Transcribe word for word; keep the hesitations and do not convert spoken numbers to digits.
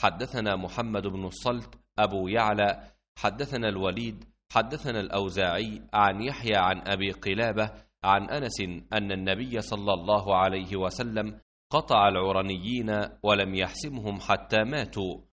حدثنا محمد بن الصلت أبو يعلى حدثنا الوليد حدثنا الأوزاعي عن يحيى عن أبي قلابة عن أنس أن النبي صلى الله عليه وسلم قطع العرنيين ولم يحسمهم حتى ماتوا،